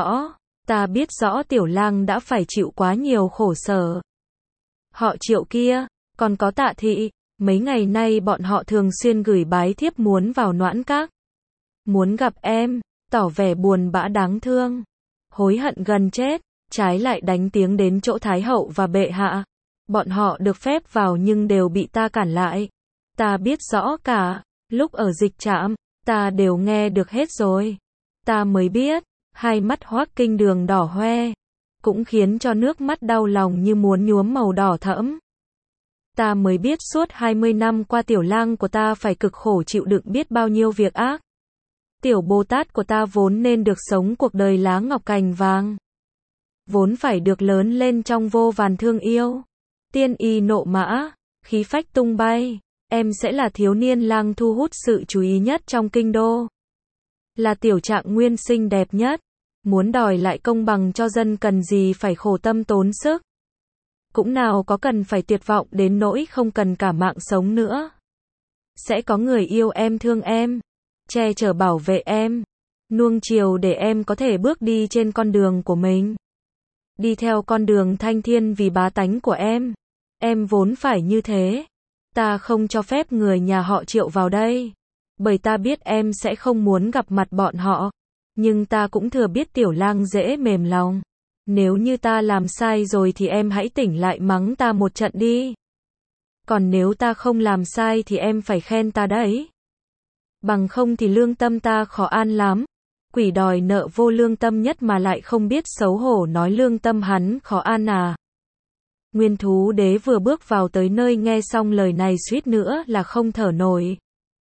biết rõ Tiểu Lang đã phải chịu quá nhiều khổ sở. Họ Triệu kia, còn có Tạ Thị, mấy ngày nay bọn họ thường xuyên gửi bái thiếp muốn vào Noãn Các. Muốn gặp em, tỏ vẻ buồn bã đáng thương. Hối hận gần chết, trái lại đánh tiếng đến chỗ Thái Hậu và bệ hạ. Bọn họ được phép vào nhưng đều bị ta cản lại. Ta biết rõ cả, lúc ở dịch trạm, ta đều nghe được hết rồi. Ta mới biết, hai mắt Hoắc Kinh Đường đỏ hoe, cũng khiến cho nước mắt đau lòng như muốn nhuốm màu đỏ thẫm. Ta mới biết suốt 20 năm qua Tiểu Lang của ta phải cực khổ chịu đựng biết bao nhiêu việc ác. Tiểu Bồ Tát của ta vốn nên được sống cuộc đời lá ngọc cành vàng. Vốn phải được lớn lên trong vô vàn thương yêu. Tiên y nộ mã, khí phách tung bay, em sẽ là thiếu niên lang thu hút sự chú ý nhất trong kinh đô. Là tiểu trạng nguyên xinh đẹp nhất, muốn đòi lại công bằng cho dân cần gì phải khổ tâm tốn sức. Cũng nào có cần phải tuyệt vọng đến nỗi không cần cả mạng sống nữa. Sẽ có người yêu em thương em, che chở bảo vệ em, nuông chiều để em có thể bước đi trên con đường của mình. Đi theo con đường thanh thiên vì bá tánh của em vốn phải như thế. Ta không cho phép người nhà họ Triệu vào đây, bởi ta biết em sẽ không muốn gặp mặt bọn họ, nhưng ta cũng thừa biết Tiểu Lang dễ mềm lòng. Nếu như ta làm sai rồi thì em hãy tỉnh lại mắng ta một trận đi. Còn nếu ta không làm sai thì em phải khen ta đấy. Bằng không thì lương tâm ta khó an lắm. Quỷ đòi nợ vô lương tâm nhất mà lại không biết xấu hổ nói lương tâm hắn khó an à. Nguyên Thú Đế vừa bước vào tới nơi nghe xong lời này suýt nữa là không thở nổi.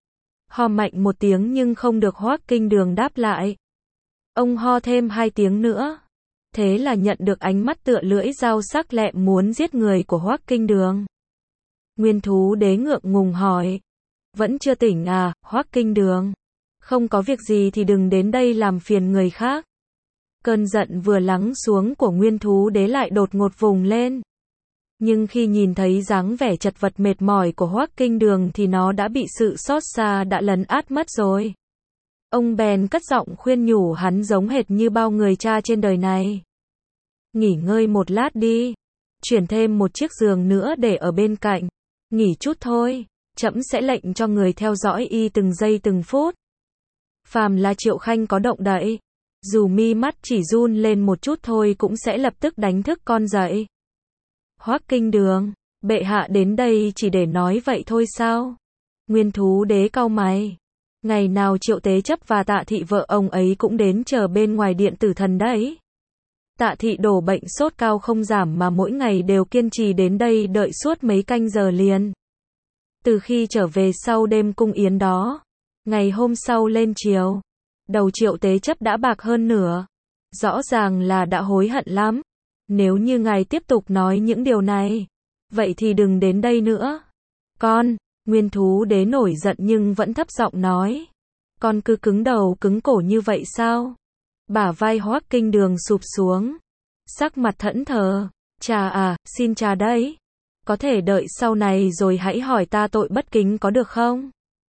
Ho mạnh một tiếng nhưng không được Hoắc Kinh Đường đáp lại. Ông ho thêm 2 tiếng nữa. Thế là nhận được ánh mắt tựa lưỡi dao sắc lẹm muốn giết người của Hoắc Kinh Đường. Nguyên Thú Đế ngượng ngùng hỏi. Vẫn chưa tỉnh à, Hoắc Kinh Đường? Không có việc gì thì đừng đến đây làm phiền người khác. Cơn giận vừa lắng xuống của Nguyên Thú Đế lại đột ngột vùng lên. Nhưng khi nhìn thấy dáng vẻ chật vật mệt mỏi của Hoắc Kinh Đường thì nó đã bị sự xót xa đã lấn át mất rồi. Ông bèn cất giọng khuyên nhủ hắn giống hệt như bao người cha trên đời này. Nghỉ ngơi một lát đi. Chuyển thêm một chiếc giường nữa để ở bên cạnh. Nghỉ chút thôi, trẫm sẽ lệnh cho người theo dõi y từng giây từng phút. Phàm là Triệu Khanh có động đậy, dù mi mắt chỉ run lên một chút thôi cũng sẽ lập tức đánh thức con dậy. Hoắc Kinh Đường, bệ hạ đến đây chỉ để nói vậy thôi sao? Nguyên Thú Đế cau mày. Ngày nào Triệu Tế Chấp và Tạ Thị vợ ông ấy cũng đến chờ bên ngoài điện tử thần đấy. Tạ Thị đổ bệnh sốt cao không giảm mà mỗi ngày đều kiên trì đến đây đợi suốt mấy canh giờ liền. Từ khi trở về sau đêm cung yến đó, ngày hôm sau lên chiều, đầu Triệu Tế Chấp đã bạc hơn nửa. Rõ ràng là đã hối hận lắm. Nếu như ngài tiếp tục nói những điều này, vậy thì đừng đến đây nữa. Con, Nguyên Thú Đế nổi giận nhưng vẫn thấp giọng nói. Con cứ cứng đầu cứng cổ như vậy sao? Bả vai Hoắc Kinh Đường sụp xuống. Sắc mặt thẫn thờ. Cha à, xin cha đấy. Có thể đợi sau này rồi hãy hỏi ta tội bất kính có được không?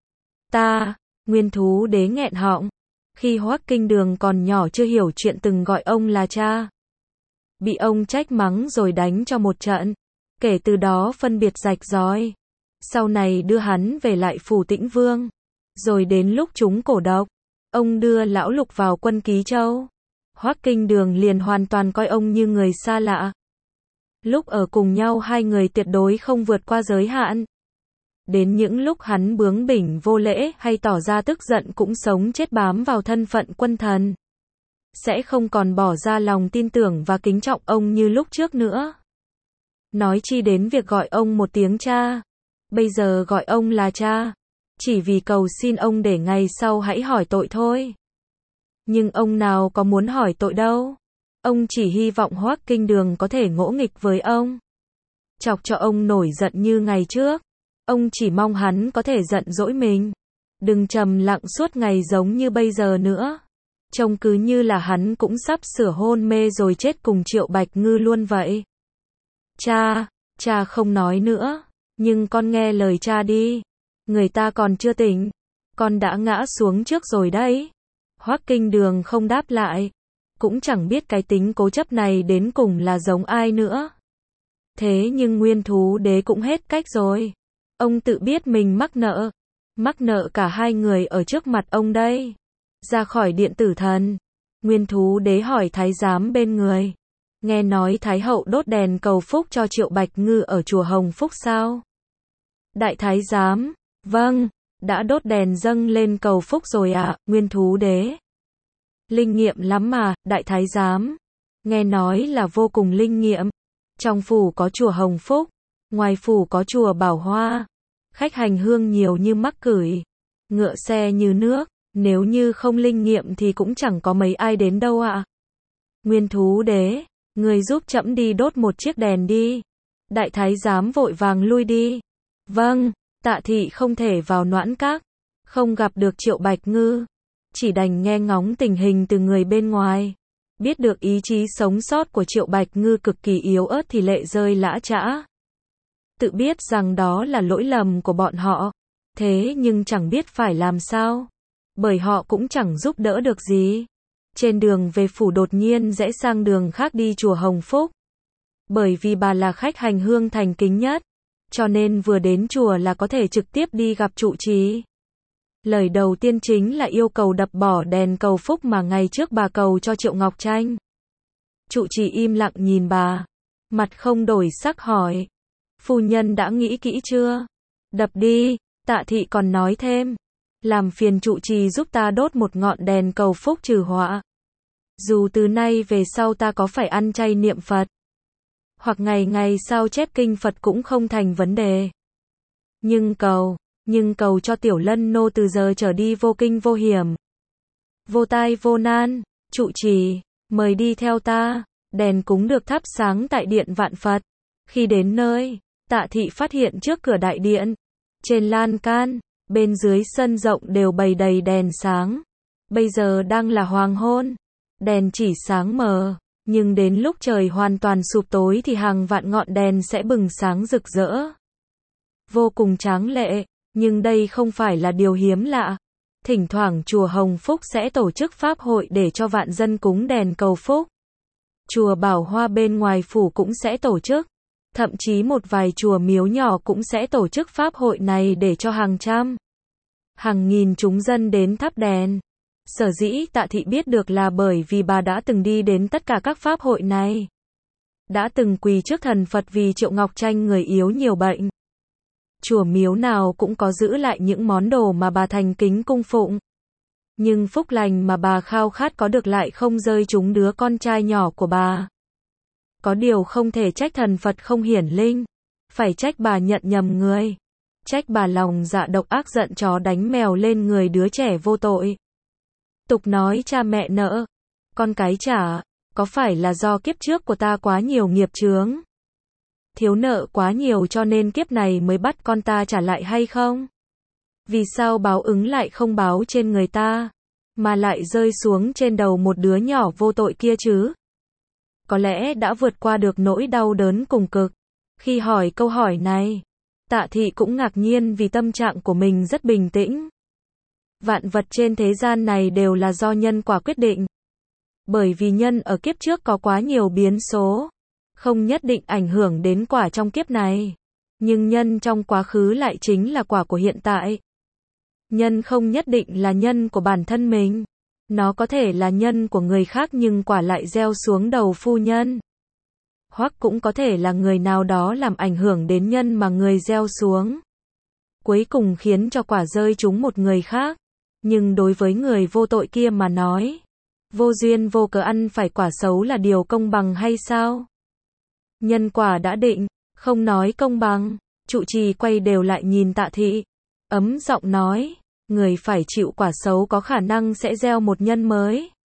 Ta, Nguyên Thú Đế nghẹn họng. Khi Hoắc Kinh Đường còn nhỏ chưa hiểu chuyện từng gọi ông là cha. Bị ông trách mắng rồi đánh cho một trận. Kể từ đó phân biệt rạch ròi. Sau này đưa hắn về lại phủ Tĩnh Vương. Rồi đến lúc trúng cổ độc, ông đưa Lão Lục vào quân Ký Châu. Hoắc Kinh Đường liền hoàn toàn coi ông như người xa lạ. Lúc ở cùng nhau hai người tuyệt đối không vượt qua giới hạn. Đến những lúc hắn bướng bỉnh vô lễ hay tỏ ra tức giận cũng sống chết bám vào thân phận quân thần. Sẽ không còn bỏ ra lòng tin tưởng và kính trọng ông như lúc trước nữa. Nói chi đến việc gọi ông một tiếng cha. Bây giờ gọi ông là cha, chỉ vì cầu xin ông để ngày sau hãy hỏi tội thôi. Nhưng ông nào có muốn hỏi tội đâu. Ông chỉ hy vọng Hoắc Kinh Đường có thể ngỗ nghịch với ông. Chọc cho ông nổi giận như ngày trước. Ông chỉ mong hắn có thể giận dỗi mình. Đừng trầm lặng suốt ngày giống như bây giờ nữa. Trông cứ như là hắn cũng sắp sửa hôn mê rồi chết cùng Triệu Bạch Ngư luôn vậy. Cha không nói nữa. Nhưng con nghe lời cha đi. Người ta còn chưa tỉnh. Con đã ngã xuống trước rồi đấy. Hoắc Kinh Đường không đáp lại. Cũng chẳng biết cái tính cố chấp này đến cùng là giống ai nữa. Thế nhưng Nguyên Thú Đế cũng hết cách rồi. Ông tự biết mình mắc nợ cả hai người ở trước mặt ông đây. Ra khỏi điện tử thần, Nguyên Thú Đế hỏi thái giám bên người. Nghe nói Thái hậu đốt đèn cầu phúc cho Triệu Bạch Ngư ở chùa Hồng Phúc sao? Đại thái giám, vâng, đã đốt đèn dâng lên cầu phúc rồi ạ, Nguyên Thú Đế. Linh nghiệm lắm mà, đại thái giám. Nghe nói là vô cùng linh nghiệm. Trong phủ có chùa Hồng Phúc, ngoài phủ có chùa Bảo Hoa. Khách hành hương nhiều như mắc cửi, ngựa xe như nước, nếu như không linh nghiệm thì cũng chẳng có mấy ai đến đâu ạ. Nguyên Thú Đế, người giúp trẫm đi đốt một chiếc đèn đi. Đại thái giám vội vàng lui đi. Vâng, Tạ thị không thể vào Noãn Các, không gặp được Triệu Bạch Ngư, chỉ đành nghe ngóng tình hình từ người bên ngoài. Biết được ý chí sống sót của Triệu Bạch Ngư cực kỳ yếu ớt thì lệ rơi lã chã. Tự biết rằng đó là lỗi lầm của bọn họ, thế nhưng chẳng biết phải làm sao, bởi họ cũng chẳng giúp đỡ được gì. Trên đường về phủ đột nhiên rẽ sang đường khác đi chùa Hồng Phúc. Bởi vì bà là khách hành hương thành kính nhất, cho nên vừa đến chùa là có thể trực tiếp đi gặp trụ trì. Lời đầu tiên chính là yêu cầu đập bỏ đèn cầu phúc mà ngày trước bà cầu cho Triệu Ngọc Tranh. Trụ trì im lặng nhìn bà, mặt không đổi sắc hỏi. Phu nhân đã nghĩ kỹ chưa? Đập đi, Tạ thị còn nói thêm. Làm phiền trụ trì giúp ta đốt một ngọn đèn cầu phúc trừ họa. Dù từ nay về sau ta có phải ăn chay niệm Phật, hoặc ngày ngày sao chép kinh Phật cũng không thành vấn đề. Nhưng cầu cho Tiểu Lân nô từ giờ trở đi vô kinh vô hiểm, vô tai vô nan. Trụ trì, mời đi theo ta. Đèn cúng được thắp sáng tại điện Vạn Phật. Khi đến nơi, Tạ thị phát hiện trước cửa đại điện, trên lan can, bên dưới sân rộng đều bày đầy đèn sáng. Bây giờ đang là hoàng hôn, đèn chỉ sáng mờ, nhưng đến lúc trời hoàn toàn sụp tối thì hàng vạn ngọn đèn sẽ bừng sáng rực rỡ. Vô cùng tráng lệ, nhưng đây không phải là điều hiếm lạ. Thỉnh thoảng chùa Hồng Phúc sẽ tổ chức pháp hội để cho vạn dân cúng đèn cầu phúc. Chùa Bảo Hoa bên ngoài phủ cũng sẽ tổ chức. Thậm chí một vài chùa miếu nhỏ cũng sẽ tổ chức pháp hội này để cho hàng trăm, hàng nghìn chúng dân đến thắp đèn. Sở dĩ Tạ thị biết được là bởi vì bà đã từng đi đến tất cả các pháp hội này. Đã từng quỳ trước thần Phật vì Triệu Ngọc Tranh người yếu nhiều bệnh. Chùa miếu nào cũng có giữ lại những món đồ mà bà thành kính cung phụng. Nhưng phúc lành mà bà khao khát có được lại không rơi trúng đứa con trai nhỏ của bà. Có điều không thể trách thần Phật không hiển linh, phải trách bà nhận nhầm người. Trách bà lòng dạ độc ác giận chó đánh mèo lên người đứa trẻ vô tội. Tục nói cha mẹ nợ, con cái trả, có phải là do kiếp trước của ta quá nhiều nghiệp chướng? Thiếu nợ quá nhiều cho nên kiếp này mới bắt con ta trả lại hay không? Vì sao báo ứng lại không báo trên người ta, mà lại rơi xuống trên đầu một đứa nhỏ vô tội kia chứ? Có lẽ đã vượt qua được nỗi đau đớn cùng cực. Khi hỏi câu hỏi này, Tạ thị cũng ngạc nhiên vì tâm trạng của mình rất bình tĩnh. Vạn vật trên thế gian này đều là do nhân quả quyết định. Bởi vì nhân ở kiếp trước có quá nhiều biến số, không nhất định ảnh hưởng đến quả trong kiếp này. Nhưng nhân trong quá khứ lại chính là quả của hiện tại. Nhân không nhất định là nhân của bản thân mình. Nó có thể là nhân của người khác nhưng quả lại gieo xuống đầu phu nhân. Hoặc cũng có thể là người nào đó làm ảnh hưởng đến nhân mà người gieo xuống. Cuối cùng khiến cho quả rơi trúng một người khác. Nhưng đối với người vô tội kia mà nói, vô duyên vô cớ ăn phải quả xấu là điều công bằng hay sao? Nhân quả đã định, không nói công bằng. Trụ trì quay đều lại nhìn Tạ thị, ấm giọng nói, người phải chịu quả xấu có khả năng sẽ gieo một nhân mới.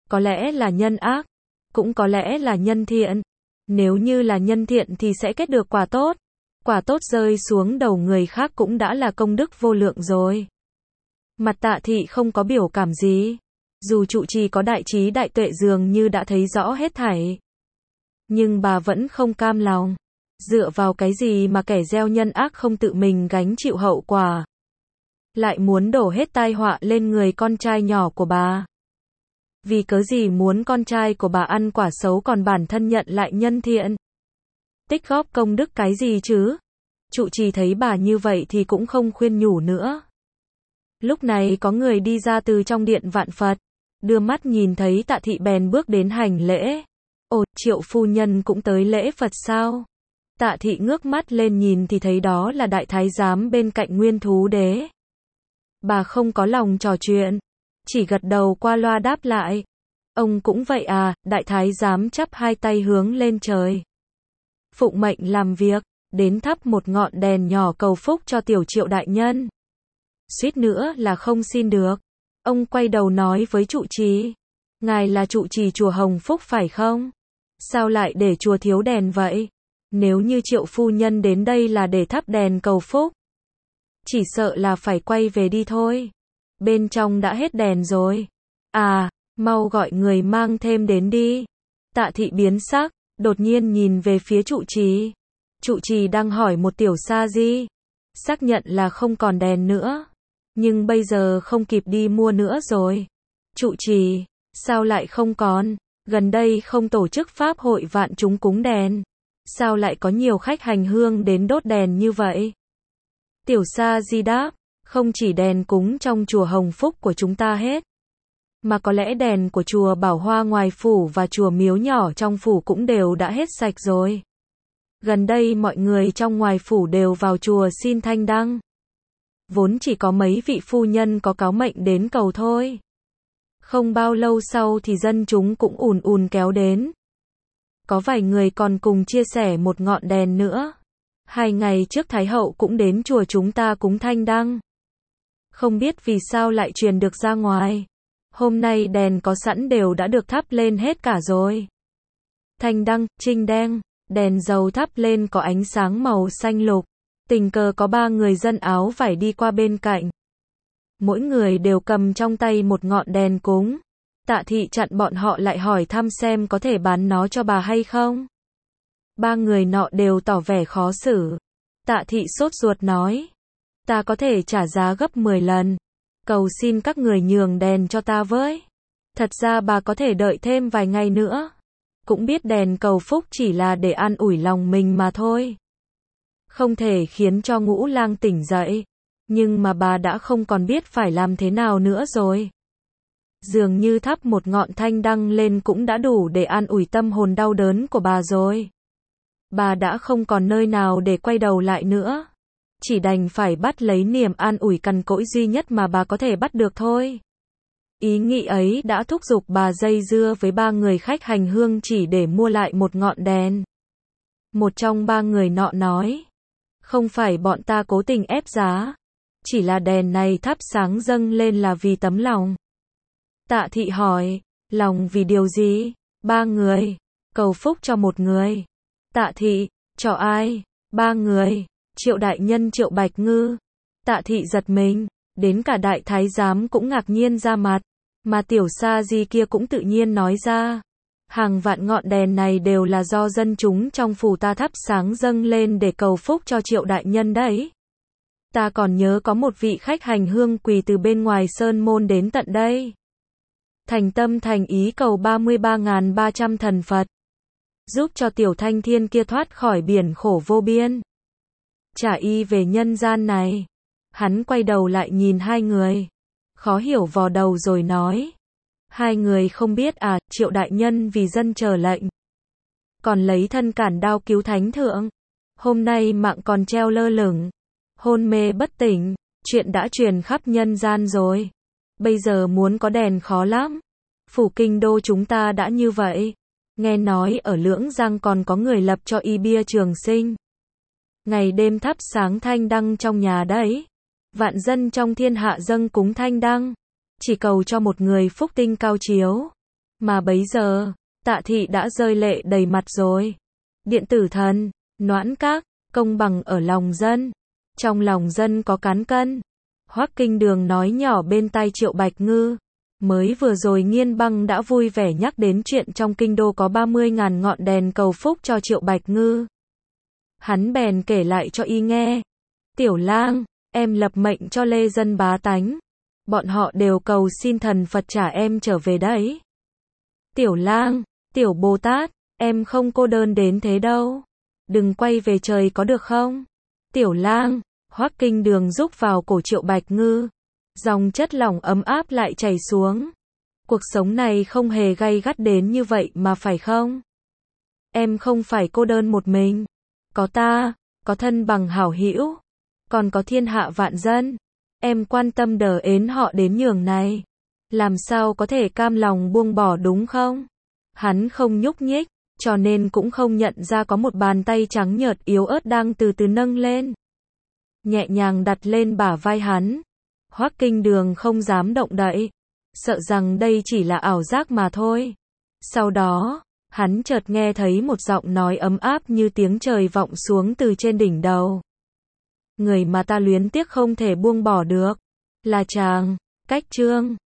có lẽ là nhân ác, cũng có lẽ là nhân thiện. Nếu như là nhân thiện thì sẽ kết được quả tốt. Quả tốt rơi xuống đầu người khác cũng đã là công đức vô lượng rồi. Mặt Tạ Thị không có biểu cảm gì. Dù trụ trì có đại trí đại tuệ dường như đã thấy rõ hết thảy. Nhưng bà vẫn không cam lòng. Dựa vào cái gì mà kẻ gieo nhân ác không tự mình gánh chịu hậu quả. Lại muốn đổ hết tai họa lên người con trai nhỏ của bà. Vì cớ gì muốn con trai của bà ăn quả xấu còn bản thân nhận lại nhân thiện. Tích góp công đức cái gì chứ? Trụ trì thấy bà như vậy thì cũng không khuyên nhủ nữa. Lúc này có người đi ra từ trong điện vạn Phật. Đưa mắt nhìn thấy Tạ Thị bèn bước đến hành lễ. Ồ, Triệu phu nhân cũng tới lễ Phật sao? Tạ Thị ngước mắt lên nhìn thì thấy đó là đại thái giám bên cạnh Nguyên Thú Đế. Bà không có lòng trò chuyện, chỉ gật đầu qua loa đáp lại. Ông cũng vậy à? Đại thái giám chắp hai tay hướng lên trời. Phụng mệnh làm việc, đến thắp một ngọn đèn nhỏ cầu phúc cho tiểu Triệu đại nhân. Suýt nữa là không xin được. Ông quay đầu nói với trụ trì. Ngài là trụ trì chùa Hồng Phúc phải không? Sao lại để chùa thiếu đèn vậy? Nếu như Triệu phu nhân đến đây là để thắp đèn cầu phúc, chỉ sợ là phải quay về đi thôi. Bên trong đã hết đèn rồi. À, mau gọi người mang thêm đến đi. Tạ Thị biến sắc, đột nhiên nhìn về phía trụ trì. Trụ trì đang hỏi một tiểu sa di. Xác nhận là không còn đèn nữa. Nhưng bây giờ không kịp đi mua nữa rồi. Trụ trì, sao lại không còn? Gần đây không tổ chức pháp hội vạn chúng cúng đèn. Sao lại có nhiều khách hành hương đến đốt đèn như vậy? Tiểu sa di đáp, không chỉ đèn cúng trong chùa Hồng Phúc của chúng ta hết, mà có lẽ đèn của chùa Bảo Hoa ngoài phủ và chùa Miếu nhỏ trong phủ cũng đều đã hết sạch rồi. Gần đây mọi người trong ngoài phủ đều vào chùa xin thanh đăng. Vốn chỉ có mấy vị phu nhân có cáo mệnh đến cầu thôi. Không bao lâu sau thì dân chúng cũng ùn ùn kéo đến. Có vài người còn cùng chia sẻ một ngọn đèn nữa. 2 ngày trước Thái hậu cũng đến chùa chúng ta cúng thanh đăng. Không biết vì sao lại truyền được ra ngoài. Hôm nay đèn có sẵn đều đã được thắp lên hết cả rồi. Thanh đăng, trinh đen, đèn dầu thắp lên có ánh sáng màu xanh lục. Tình cờ có 3 người dân áo vải đi qua bên cạnh. Mỗi người đều cầm trong tay một ngọn đèn cúng. Tạ Thị chặn bọn họ lại hỏi thăm xem có thể bán nó cho bà hay không. 3 người nọ đều tỏ vẻ khó xử. Tạ Thị sốt ruột nói. Ta có thể trả giá gấp 10 lần. Cầu xin các người nhường đèn cho ta với. Thật ra bà có thể đợi thêm vài ngày nữa. Cũng biết đèn cầu phúc chỉ là để an ủi lòng mình mà thôi. Không thể khiến cho Ngũ Lang tỉnh dậy. Nhưng mà bà đã không còn biết phải làm thế nào nữa rồi. Dường như thắp một ngọn thanh đăng lên cũng đã đủ để an ủi tâm hồn đau đớn của bà rồi. Bà đã không còn nơi nào để quay đầu lại nữa. Chỉ đành phải bắt lấy niềm an ủi cằn cỗi duy nhất mà bà có thể bắt được thôi. Ý nghĩ ấy đã thúc giục bà dây dưa với 3 người khách hành hương chỉ để mua lại một ngọn đèn. Một trong 3 người nọ nói. Không phải bọn ta cố tình ép giá. Chỉ là đèn này thắp sáng dâng lên là vì tấm lòng. Tạ Thị hỏi. Lòng vì điều gì? 3 người. Cầu phúc cho một người. Tạ Thị. Cho ai? 3 người. Triệu đại nhân Triệu Bạch Ngư. Tạ Thị giật mình. Đến cả đại thái giám cũng ngạc nhiên ra mặt. Mà tiểu sa di kia cũng tự nhiên nói ra. Hàng vạn ngọn đèn này đều là do dân chúng trong phủ ta thắp sáng dâng lên để cầu phúc cho Triệu đại nhân đấy. Ta còn nhớ có một vị khách hành hương quỳ từ bên ngoài sơn môn đến tận đây. Thành tâm thành ý cầu 33.300 thần Phật. Giúp cho tiểu thanh thiên kia thoát khỏi biển khổ vô biên. Trả y về nhân gian này. Hắn quay đầu lại nhìn 2 người. Khó hiểu vò đầu rồi nói. 2 người không biết à, Triệu đại nhân vì dân chờ lệnh. Còn lấy thân cản đao cứu thánh thượng. Hôm nay mạng còn treo lơ lửng. Hôn mê bất tỉnh. Chuyện đã truyền khắp nhân gian rồi. Bây giờ muốn có đèn khó lắm. Phủ kinh đô chúng ta đã như vậy. Nghe nói ở Lưỡng Giang còn có người lập cho y bia trường sinh. Ngày đêm thắp sáng thanh đăng trong nhà đấy. Vạn dân trong thiên hạ dâng cúng thanh đăng. Chỉ cầu cho một người phúc tinh cao chiếu. Mà bấy giờ, Tạ Thị đã rơi lệ đầy mặt rồi. Điện tử thần, Noãn Các, công bằng ở lòng dân. Trong lòng dân có cán cân. Hoắc Kinh Đường nói nhỏ bên tai Triệu Bạch Ngư. Mới vừa rồi Nghiên Băng đã vui vẻ nhắc đến chuyện trong kinh đô có 30.000 ngọn đèn cầu phúc cho Triệu Bạch Ngư. Hắn bèn kể lại cho y nghe. Tiểu lang, em lập mệnh cho lê dân bá tánh. Bọn họ đều cầu xin thần Phật trả em trở về đấy. Tiểu lang, tiểu Bồ Tát, em không cô đơn đến thế đâu. Đừng quay về trời có được không? Tiểu lang, Hoắc Kinh Đường rúc vào cổ Triệu Bạch Ngư. Dòng chất lỏng ấm áp lại chảy xuống. Cuộc sống này không hề gay gắt đến như vậy mà phải không? Em không phải cô đơn một mình. Có ta, có thân bằng hảo hữu, còn có thiên hạ vạn dân. Em quan tâm đờ ến họ đến nhường này. Làm sao có thể cam lòng buông bỏ đúng không? Hắn không nhúc nhích, cho nên cũng không nhận ra có một bàn tay trắng nhợt yếu ớt đang từ từ nâng lên. Nhẹ nhàng đặt lên bả vai hắn. Hoắc Kinh Đường không dám động đậy, sợ rằng đây chỉ là ảo giác mà thôi. Sau đó, hắn chợt nghe thấy một giọng nói ấm áp như tiếng trời vọng xuống từ trên đỉnh đầu. Người mà ta luyến tiếc không thể buông bỏ được, là chàng, Cách Trương.